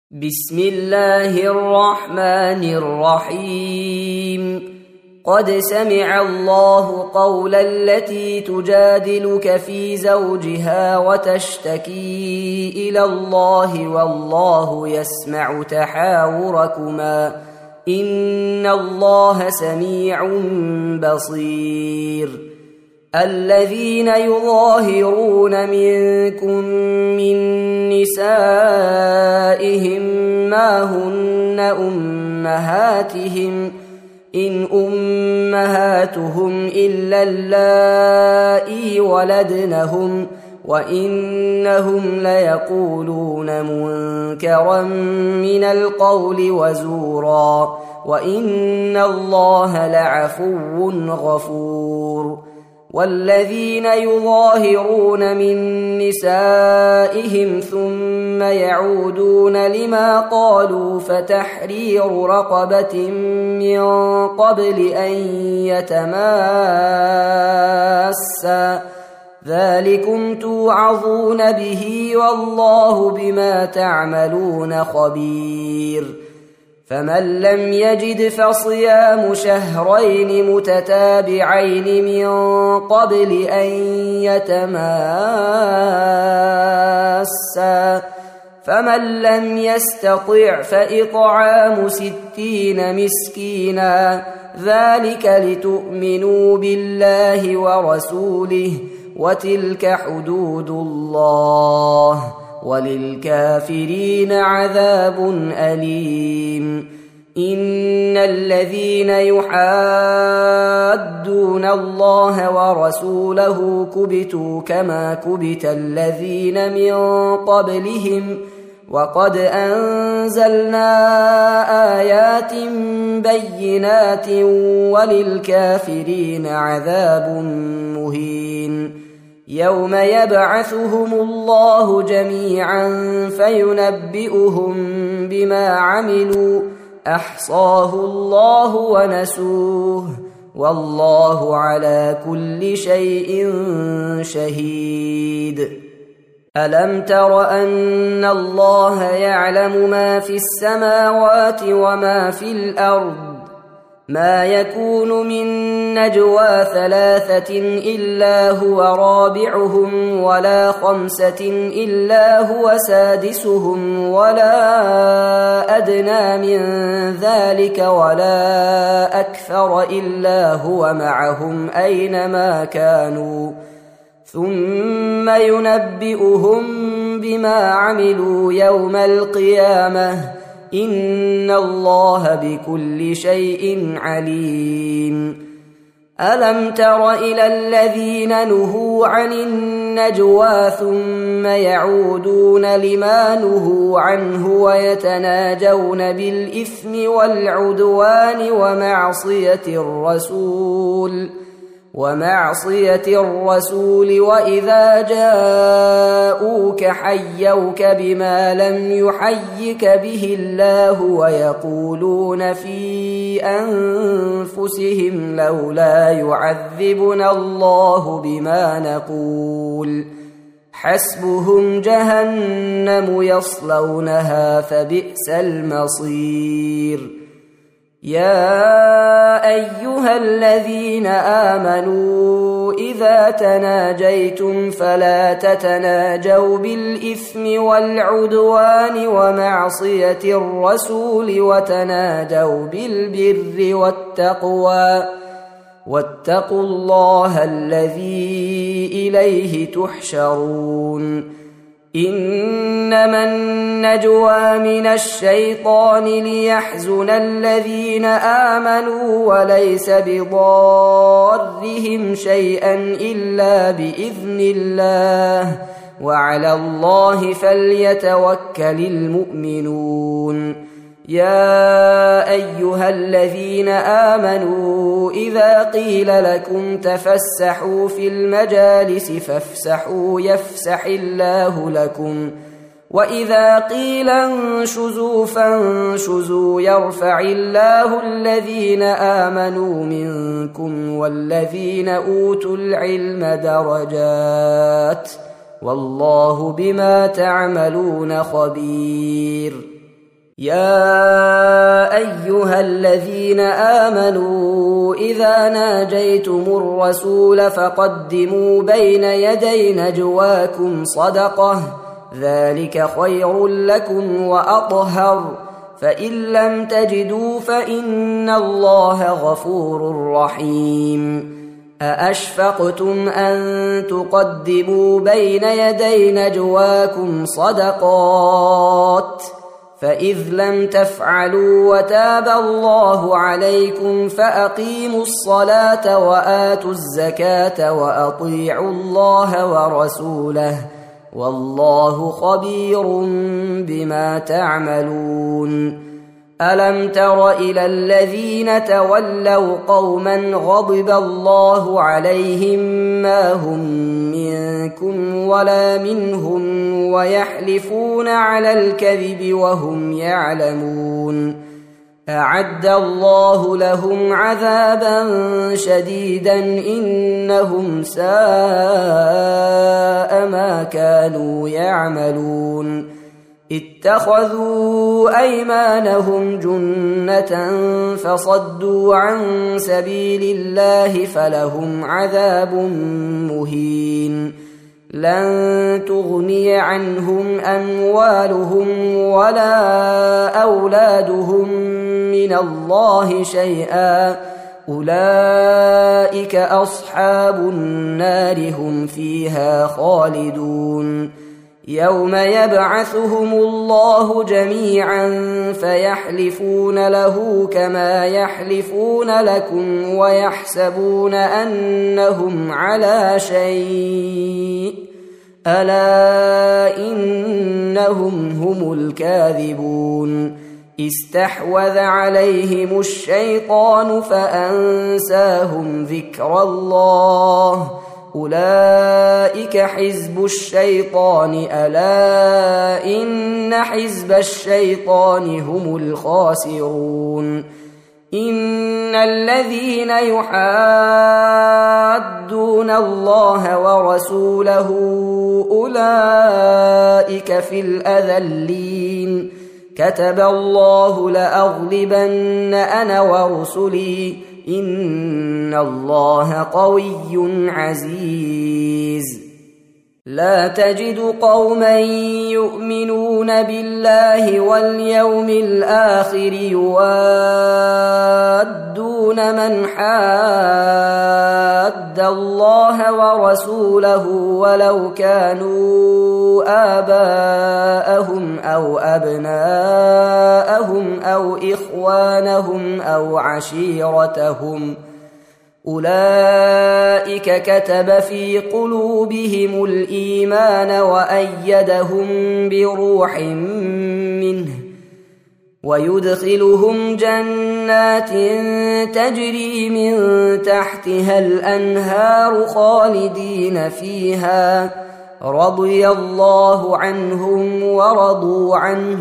بسم الله الرحمن الرحيم. قد سمع الله قول التي تجادلك في زوجها وتشتكي إلى الله والله يسمع تحاوركما إن الله سميع بصير. الذين يظاهرون منكم من نسائهم ما هن أمهاتهم إن أمهاتهم إلا اللائي ولدنهم وإنهم ليقولون منكرا من القول وزورا وإن الله لعفو غفور. والذين يظاهرون من نسائهم ثم يعودون لما قالوا فتحرير رقبة من قبل أن يتماسا ذلكم توعظون به والله بما تعملون خبير. فمن لم يجد فصيام شهرين متتابعين من قبل أن يتماسا فمن لم يستطع فإطعام 60 مسكينا ذلك لتؤمنوا بالله ورسوله وتلك حدود الله وللكافرين عذاب أليم. إن الذين يحادون الله ورسوله كبتوا كما كبت الذين من قبلهم وقد أنزلنا آيات بينات وللكافرين عذاب مهين. يوم يبعثهم الله جميعا فينبئهم بما عملوا أحصاه الله ونسوه والله على كل شيء شهيد. ألم تر أن الله يعلم ما في السماوات وما في الأرض ما يكون من نجوى 3 إلا هو رابعهم ولا 5 إلا هو سادسهم ولا أدنى من ذلك ولا أكثر إلا هو معهم أينما كانوا ثم ينبئهم بما عملوا يوم القيامة إن الله بكل شيء عليم. ألم تر إلى الذين نهوا عن النجوى ثم يعودون لما نهوا عنه ويتناجون بالإثم والعدوان ومعصية الرسول وإذا جاءوك حيوك بما لم يحيك به الله ويقولون في أنفسهم لولا يعذبنا الله بما نقول حسبهم جهنم يصلونها فبئس المصير. يا أيها الذين آمنوا إذا تناجيتم فلا تتناجوا بالإثم والعدوان ومعصية الرسول وتناجوا بالبر والتقوى واتقوا الله الذي إليه تحشرون. إنما النجوى من الشيطان ليحزن الذين آمنوا وليس بضارهم شيئا إلا بإذن الله وعلى الله فليتوكل المؤمنون. يا أيها الذين آمنوا إذا قيل لكم تفسحوا في المجالس فافسحوا يفسح الله لكم وإذا قيل انشزوا فانشزوا يرفع الله الذين آمنوا منكم والذين أوتوا العلم درجات والله بما تعملون خبير. يا أيها الذين آمنوا إذا ناجيتم الرسول فقدموا بين يدي نجواكم صدقة ذلك خير لكم وأطهر فإن لم تجدوا فإن الله غفور رحيم أأشفقتم أن تقدموا بين يدي نجواكم صدقات فإذ لم تفعلوا وتاب الله عليكم فأقيموا الصلاة وآتوا الزكاة وأطيعوا الله ورسوله والله خبير بما تعملون ألم تر إلى الذين تولوا قوما غضب الله عليهم ما هم منكم ولا منهم ويحلفون على الكذب وهم يعلمون أعد الله لهم عذابا شديدا إنهم ساء ما كانوا يعملون اتخذوا أيمانهم جنة فصدوا عن سبيل الله فلهم عذاب مهين لن تغني عنهم أموالهم ولا أولادهم من الله شيئا أولئك أصحاب النار هم فيها خالدون يوم يبعثهم الله جميعا فيحلفون له كما يحلفون لكم ويحسبون أنهم على شيء ألا إنهم هم الكاذبون استحوذ عليهم الشيطان فأنساهم ذكر الله أولئك حزب الشيطان ألا إن حزب الشيطان هم الخاسرون إن الذين يحادون الله ورسوله أولئك في الأذلين كتب الله لأغلبن أنا ورسلي إن الله قوي عزيز لا تجد قوما يؤمنون بالله واليوم الآخر يوادون من حاد الله ورسوله ولو كانوا آباءهم أو أبناءهم أو إخوانهم أو عشيرتهم أولئك كتب في قلوبهم الإيمان وأيدهم بروح منه ويدخلهم جنات تجري من تحتها الأنهار خالدين فيها رضي الله عنهم ورضوا عنه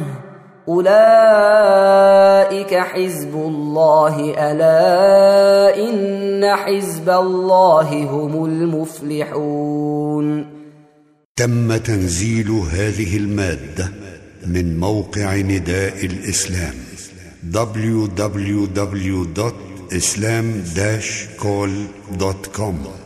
أولئك حزب الله ألا إن حزب الله هم المفلحون. تم تنزيل هذه المادة من موقع نداء الإسلام www.islam-call.com